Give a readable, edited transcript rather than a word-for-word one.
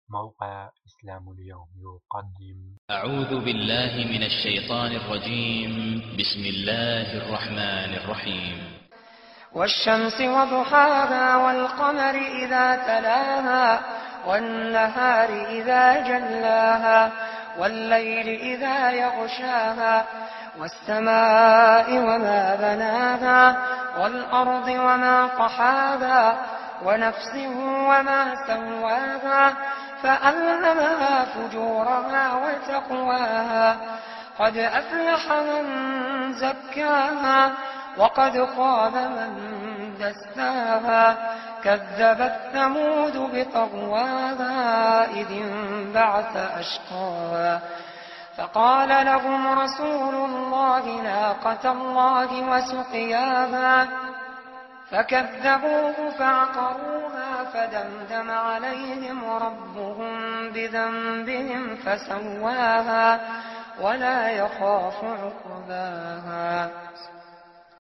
موقع إسلام اليوم يقدم. أعوذ بالله من الشيطان الرجيم. بسم الله الرحمن الرحيم. والشمس وضحاها والقمر إذا تلاها والنهار إذا جلاها والليل إذا يغشاها والسماء وما بناها والأرض وما طحاها ونفس وما سواها فألهمها فجورها وتقواها قد أفلح من زكاها وقد خاب من دساها كذبت ثمود بطغواها إذ انبعث أشقاها فقال لهم رسول الله ناقة الله وسقياها فكذبوه فعقروها فدمدم عليهم ربهم بذنبهم فسواها ولا يخاف عقباها.